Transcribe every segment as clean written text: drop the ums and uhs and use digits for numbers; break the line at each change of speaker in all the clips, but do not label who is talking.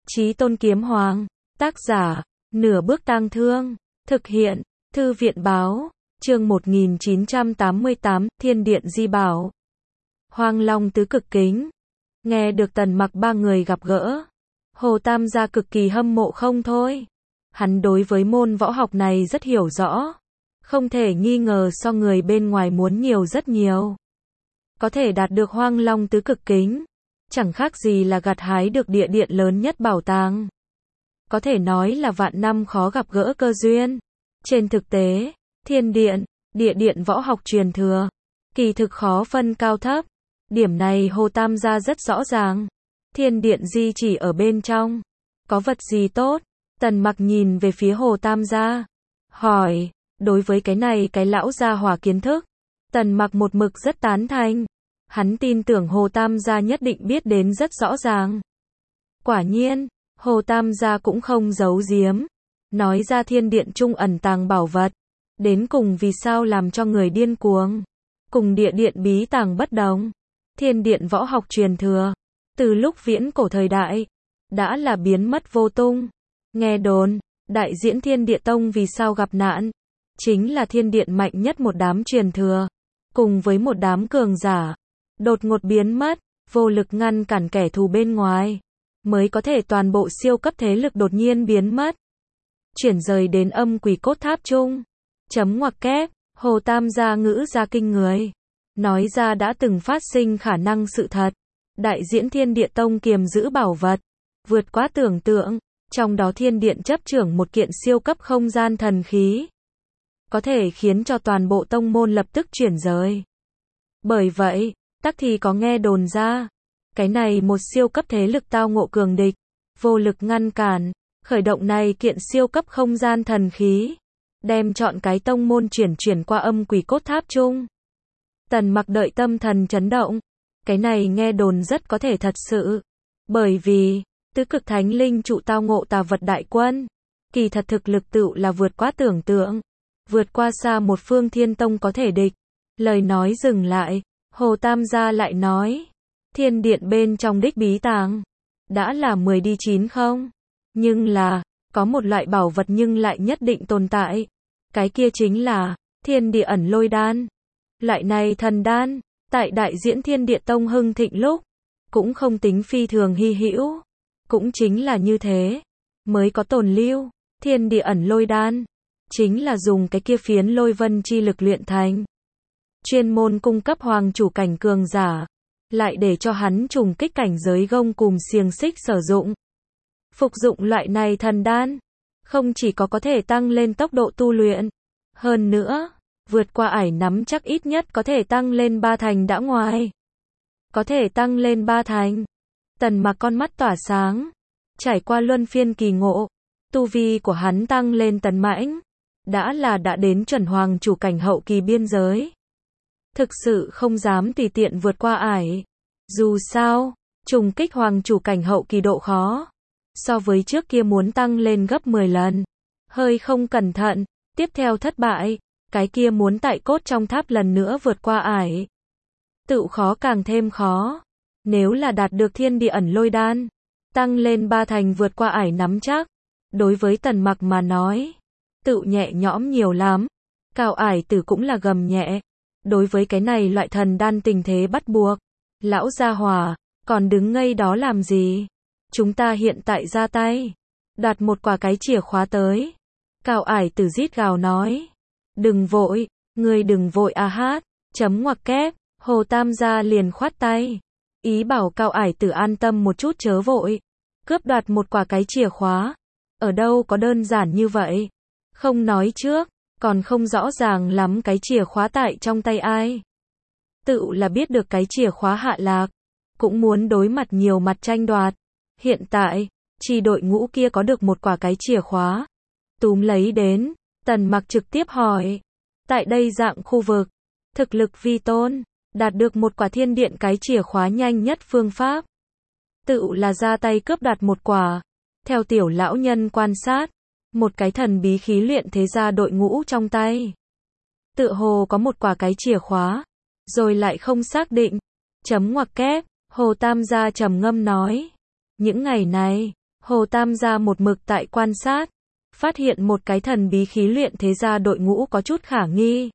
Chí Tôn Kiếm Hoàng. Tác giả, Nửa Bước Tang Thương. Thực hiện, Thư viện Báo. Chương 1988, Thiên Điện Di Bảo. Hoang Long Tứ Cực Kính. Nghe được Tần Mặc ba người gặp gỡ, Hồ Tam gia cực kỳ hâm mộ không thôi. Hắn đối với môn võ học này rất hiểu rõ, không thể nghi ngờ so người bên ngoài muốn nhiều rất nhiều. Có thể đạt được Hoang Long Tứ Cực Kính, chẳng khác gì là gặt hái được địa điện lớn nhất bảo tàng. Có thể nói là vạn năm khó gặp gỡ cơ duyên. Trên thực tế, thiên điện, địa điện võ học truyền thừa, kỳ thực khó phân cao thấp. Điểm này Hồ Tam gia rất rõ ràng. Thiên điện di chỉ ở bên trong, có vật gì tốt? Tần Mặc nhìn về phía Hồ Tam gia, hỏi, đối với cái này cái lão gia hỏa kiến thức, Tần Mặc một mực rất tán thành. Hắn tin tưởng Hồ Tam gia nhất định biết đến rất rõ ràng. Quả nhiên, Hồ Tam gia cũng không giấu giếm, nói ra thiên điện trung ẩn tàng bảo vật, đến cùng vì sao làm cho người điên cuồng. Cùng địa điện bí tàng bất đồng, thiên điện võ học truyền thừa, từ lúc viễn cổ thời đại, đã là biến mất vô tung. Nghe đồn, đại diễn Thiên Địa Tông vì sao gặp nạn, chính là thiên điện mạnh nhất một đám truyền thừa, cùng với một đám cường giả, đột ngột biến mất, vô lực ngăn cản kẻ thù bên ngoài, mới có thể toàn bộ siêu cấp thế lực đột nhiên biến mất, chuyển rời đến âm quỷ cốt tháp chung. Chấm ngoặc kép, Hồ Tam gia ngữ ra kinh người, nói ra đã từng phát sinh khả năng sự thật. Đại diễn Thiên Địa Tông kiềm giữ bảo vật, vượt quá tưởng tượng, trong đó thiên điện chấp trưởng một kiện siêu cấp không gian thần khí, có thể khiến cho toàn bộ tông môn lập tức chuyển rời. Bởi vậy, tắc thì có nghe đồn ra, cái này một siêu cấp thế lực tao ngộ cường địch, vô lực ngăn cản, khởi động này kiện siêu cấp không gian thần khí, đem chọn cái tông môn chuyển qua âm quỷ cốt tháp chung. Tần Mặc đợi tâm thần chấn động, cái này nghe đồn rất có thể thật sự, bởi vì tứ cực thánh linh trụ tao ngộ tà vật đại quân, kỳ thật thực lực tựu là vượt quá tưởng tượng, vượt qua xa một phương thiên tông có thể địch. Lời nói dừng lại, Hồ Tam gia lại nói, thiên điện bên trong đích bí tàng, đã là 10 đi 9 không, nhưng là, có một loại bảo vật nhưng lại nhất định tồn tại, cái kia chính là, thiên địa ẩn lôi đan. Loại này thần đan, tại đại diễn Thiên Địa Tông hưng thịnh lúc, cũng không tính phi thường hy hữu. Cũng chính là như thế, mới có tồn lưu. Thiên địa ẩn lôi đan, chính là dùng cái kia phiến lôi vân chi lực luyện thành. Chuyên môn cung cấp hoàng chủ cảnh cường giả, lại để cho hắn trùng kích cảnh giới gông cùm xiềng xích sử dụng. Phục dụng loại này thần đan, không chỉ có thể tăng lên tốc độ tu luyện, hơn nữa, vượt qua ải nắm chắc ít nhất có thể tăng lên 3 thành đã ngoài. Có thể tăng lên 3 thành. Tần Mặc con mắt tỏa sáng, trải qua luân phiên kỳ ngộ, tu vi của hắn tăng lên tấn mãnh, đã đến chuẩn hoàng chủ cảnh hậu kỳ biên giới. Thực sự không dám tùy tiện vượt qua ải. Dù sao, trùng kích hoàng chủ cảnh hậu kỳ độ khó, so với trước kia muốn tăng lên gấp 10 lần. Hơi không cẩn thận, tiếp theo thất bại, cái kia muốn tại cốt trong tháp lần nữa vượt qua ải, tự khó càng thêm khó. Nếu là đạt được thiên địa ẩn lôi đan, tăng lên 3 thành vượt qua ải nắm chắc, đối với Tần Mặc mà nói, tự nhẹ nhõm nhiều lắm. Cao ải tử cũng là gầm nhẹ, đối với cái này loại thần đan tình thế bắt buộc. Lão gia hỏa, còn đứng ngây đó làm gì? Chúng ta hiện tại ra tay, đoạt một quả cái chìa khóa tới. Cao ải tử rít gào nói, đừng vội, ngươi đừng vội a hát, chấm ngoặc kép, Hồ Tam gia liền khoát tay. Ý bảo Cao ải tử an tâm một chút chớ vội. Cướp đoạt một quả cái chìa khóa, ở đâu có đơn giản như vậy. Không nói trước, còn không rõ ràng lắm cái chìa khóa tại trong tay ai. Tự là biết được cái chìa khóa hạ lạc, cũng muốn đối mặt nhiều mặt tranh đoạt. Hiện tại, chi đội ngũ kia có được một quả cái chìa khóa, túm lấy đến. Tần Mặc trực tiếp hỏi, tại đây dạng khu vực, thực lực vi tôn, đạt được một quả thiên điện cái chìa khóa nhanh nhất phương pháp, tự là ra tay cướp đoạt một quả. Theo tiểu lão nhân quan sát, một cái thần bí khí luyện thế gia đội ngũ trong tay, tự hồ có một quả cái chìa khóa, rồi lại không xác định. Chấm ngoặc kép, Hồ Tam gia trầm ngâm nói, những ngày này, Hồ Tam gia một mực tại quan sát, phát hiện một cái thần bí khí luyện thế gia đội ngũ có chút khả nghi.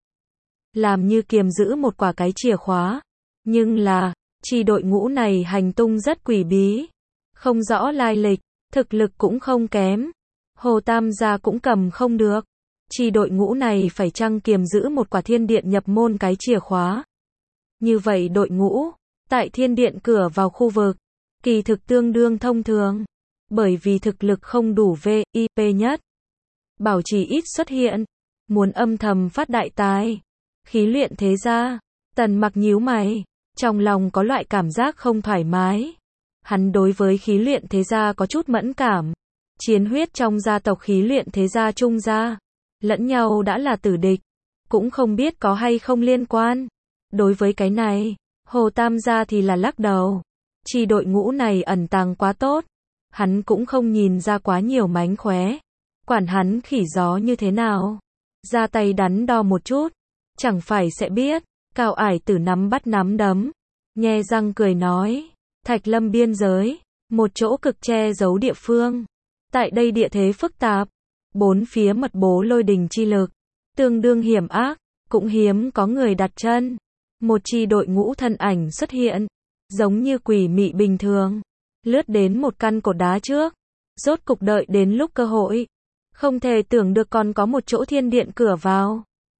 Làm như kiềm giữ một quả cái chìa khóa, nhưng là, chi đội ngũ này hành tung rất quỷ bí, không rõ lai lịch, thực lực cũng không kém. Hồ Tam gia cũng cầm không được. Chi đội ngũ này phải chăng kiềm giữ một quả thiên điện nhập môn cái chìa khóa. Như vậy đội ngũ, tại thiên điện cửa vào khu vực, kỳ thực tương đương thông thường. Bởi vì thực lực không đủ VIP nhất. Bảo trì ít xuất hiện. Muốn âm thầm phát đại tài. Khí luyện thế gia. Tần Mặc nhíu mày. Trong lòng có loại cảm giác không thoải mái. Hắn đối với khí luyện thế gia có chút mẫn cảm. Chiến huyết trong gia tộc khí luyện thế gia Trung gia. Lẫn nhau đã là tử địch. Cũng không biết có hay không liên quan. Đối với cái này, Hồ Tam gia thì là lắc đầu. Chi đội ngũ này ẩn tàng quá tốt. Hắn cũng không nhìn ra quá nhiều mánh khóe. Quản hắn khỉ gió như thế nào. Ra tay đắn đo một chút. Chẳng phải sẽ biết. Cao Ải Tử nắm bắt nắm đấm. Nhe răng cười nói. Thạch Lâm biên giới. Một chỗ cực che giấu địa phương. Tại đây địa thế phức tạp. Bốn phía mật bố lôi đình chi lực. Tương đương hiểm ác. Cũng hiếm có người đặt chân. Một chi đội ngũ thân ảnh xuất hiện. Giống như quỷ mị bình thường. Lướt đến một căn cột đá trước. Rốt cục đợi đến lúc cơ hội. Không thể tưởng được còn có một chỗ thiên điện cửa vào.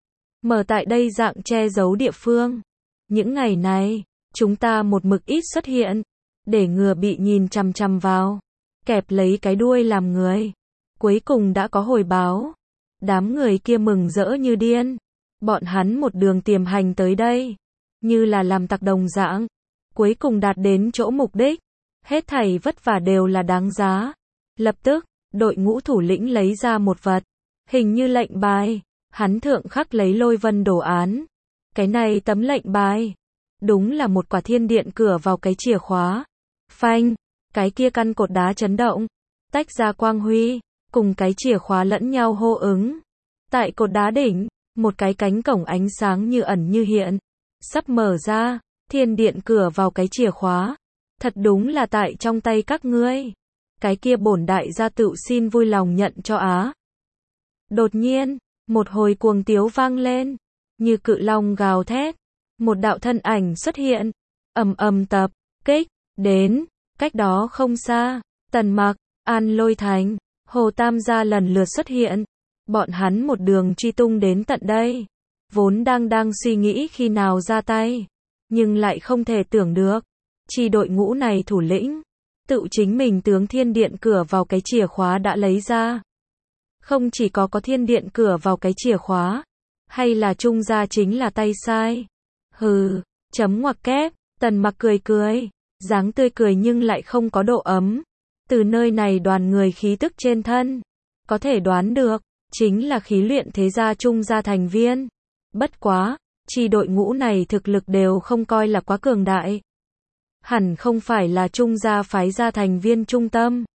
Mở tại đây dạng che giấu địa phương. Những ngày này, chúng ta một mực ít xuất hiện. Để ngừa bị nhìn chằm chằm vào. Kẹp lấy cái đuôi làm người. Cuối cùng đã có hồi báo. Đám người kia mừng rỡ như điên. Bọn hắn một đường tiềm hành tới đây. Như là làm tặc đồng dạng. Cuối cùng đạt đến chỗ mục đích. Hết thảy vất vả đều là đáng giá. Lập tức, đội ngũ thủ lĩnh lấy ra một vật. Hình như lệnh bài. Hắn thượng khắc lấy lôi vân đồ án. Cái này tấm lệnh bài. Đúng là một quả thiên điện cửa vào cái chìa khóa. Phanh. Cái kia căn cột đá chấn động. Tách ra quang huy. Cùng cái chìa khóa lẫn nhau hô ứng. Tại cột đá đỉnh. Một cái cánh cổng ánh sáng như ẩn như hiện. Sắp mở ra. Thiên điện cửa vào cái chìa khóa. Thật đúng là tại trong tay các ngươi. Cái kia bổn đại gia tự xin vui lòng nhận cho á. Đột nhiên, một hồi cuồng tiếu vang lên. Như cự long gào thét. Một đạo thân ảnh xuất hiện. Ầm ầm tập, kích, đến. Cách đó không xa. Tần Mặc, An Lôi Thành, Hồ Tam gia lần lượt xuất hiện. Bọn hắn một đường truy tung đến tận đây. Vốn đang suy nghĩ khi nào ra tay. Nhưng lại không thể tưởng được. Chi đội ngũ này thủ lĩnh. Tự chính mình tướng thiên điện cửa vào cái chìa khóa đã lấy ra. Không chỉ có thiên điện cửa vào cái chìa khóa. Hay là Trung gia chính là tay sai. Hừ, chấm ngoặc kép. Tần Mặc cười cười. Dáng tươi cười nhưng lại không có độ ấm. Từ nơi này đoàn người khí tức trên thân. Có thể đoán được. Chính là khí luyện thế gia Trung gia thành viên. Bất quá. Chi đội ngũ này thực lực đều không coi là quá cường đại. Hẳn không phải là Trung gia phái gia thành viên trung tâm.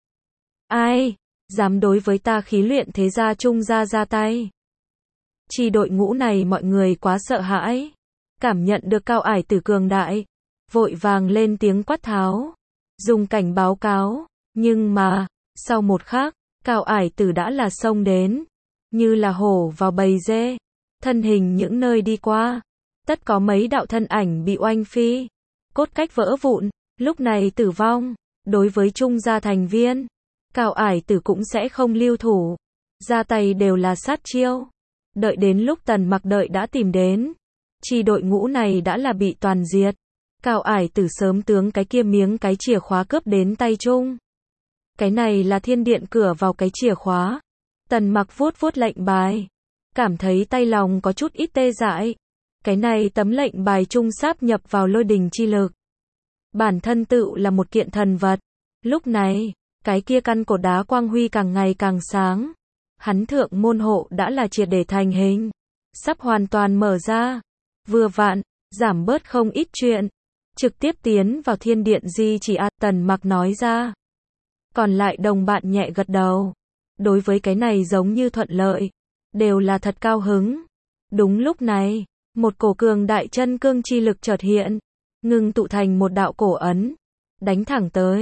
Ai dám đối với ta khí luyện thế gia Trung gia ra tay. Chi đội ngũ này mọi người quá sợ hãi. Cảm nhận được Cao Ải Tử cường đại. Vội vàng lên tiếng quát tháo. Dùng cảnh báo cáo. Nhưng mà, sau một khắc, Cao Ải Tử đã là xông đến. Như là hổ vào bầy dê. Thân hình những nơi đi qua. Tất có mấy đạo thân ảnh bị oanh phi. Cốt cách vỡ vụn. Lúc này tử vong. Đối với Trung gia thành viên. Cao Ải Tử cũng sẽ không lưu thủ. Ra tay đều là sát chiêu. Đợi đến lúc Tần Mặc đợi đã tìm đến. Chi đội ngũ này đã là bị toàn diệt. Cao Ải Tử sớm tướng cái kia miếng cái chìa khóa cướp đến tay Trung. Cái này là thiên điện cửa vào cái chìa khóa. Tần Mặc vuốt vuốt lệnh bài. Cảm thấy tay lòng có chút ít tê dại. Cái này tấm lệnh bài Trung sáp nhập vào lôi đình chi lực. Bản thân tự là một kiện thần vật. Lúc này, cái kia căn cột đá quang huy càng ngày càng sáng. Hắn thượng môn hộ đã là triệt để thành hình. Sắp hoàn toàn mở ra. Vừa vặn, giảm bớt không ít chuyện. Trực tiếp tiến vào thiên điện di chỉ Tần Mặc nói ra. Còn lại đồng bạn nhẹ gật đầu. Đối với cái này giống như thuận lợi. Đều là thật cao hứng. Đúng lúc này, một cổ cường đại chân cương chi lực chợt hiện. Ngưng tụ thành một đạo cổ ấn. Đánh thẳng tới.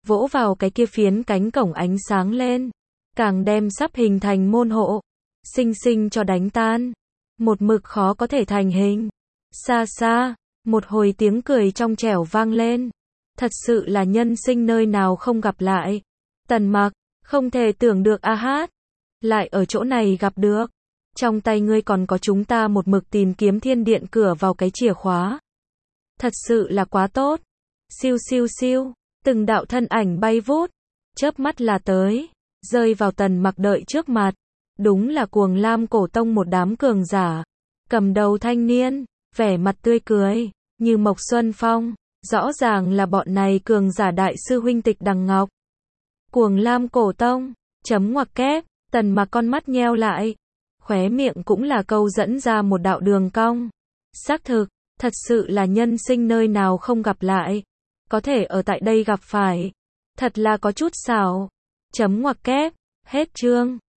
vỗ vào cái kia phiến cánh cổng ánh sáng lên, càng đem sắp hình thành môn hộ, xinh xinh cho đánh tan. Một mực khó có thể thành hình. Xa xa, một hồi tiếng cười trong trẻo vang lên. Thật sự là nhân sinh nơi nào không gặp lại. Tần Mặc, không thể tưởng được a hát. Lại ở chỗ này gặp được. Trong tay ngươi còn có chúng ta một mực tìm kiếm thiên điện cửa vào cái chìa khóa. Thật sự là quá tốt. Siêu siêu siêu, từng đạo thân ảnh bay vút, chớp mắt là tới, rơi vào Tần Mặc đợi trước mặt. Đúng là Cuồng Lam Cổ Tông một đám cường giả. Cầm đầu thanh niên, vẻ mặt tươi cười, như Mộc Xuân Phong. Rõ ràng là bọn này cường giả đại sư huynh Tịch Đằng Ngọc. Cuồng Lam Cổ Tông, chấm ngoặc kép, Tần Mặc con mắt nheo lại. Khóe miệng cũng là câu dẫn ra một đạo đường cong. Xác thực, thật sự là nhân sinh nơi nào không gặp lại. Có thể ở tại đây gặp phải. Thật là có chút xảo. Chấm ngoặc kép, hết chương.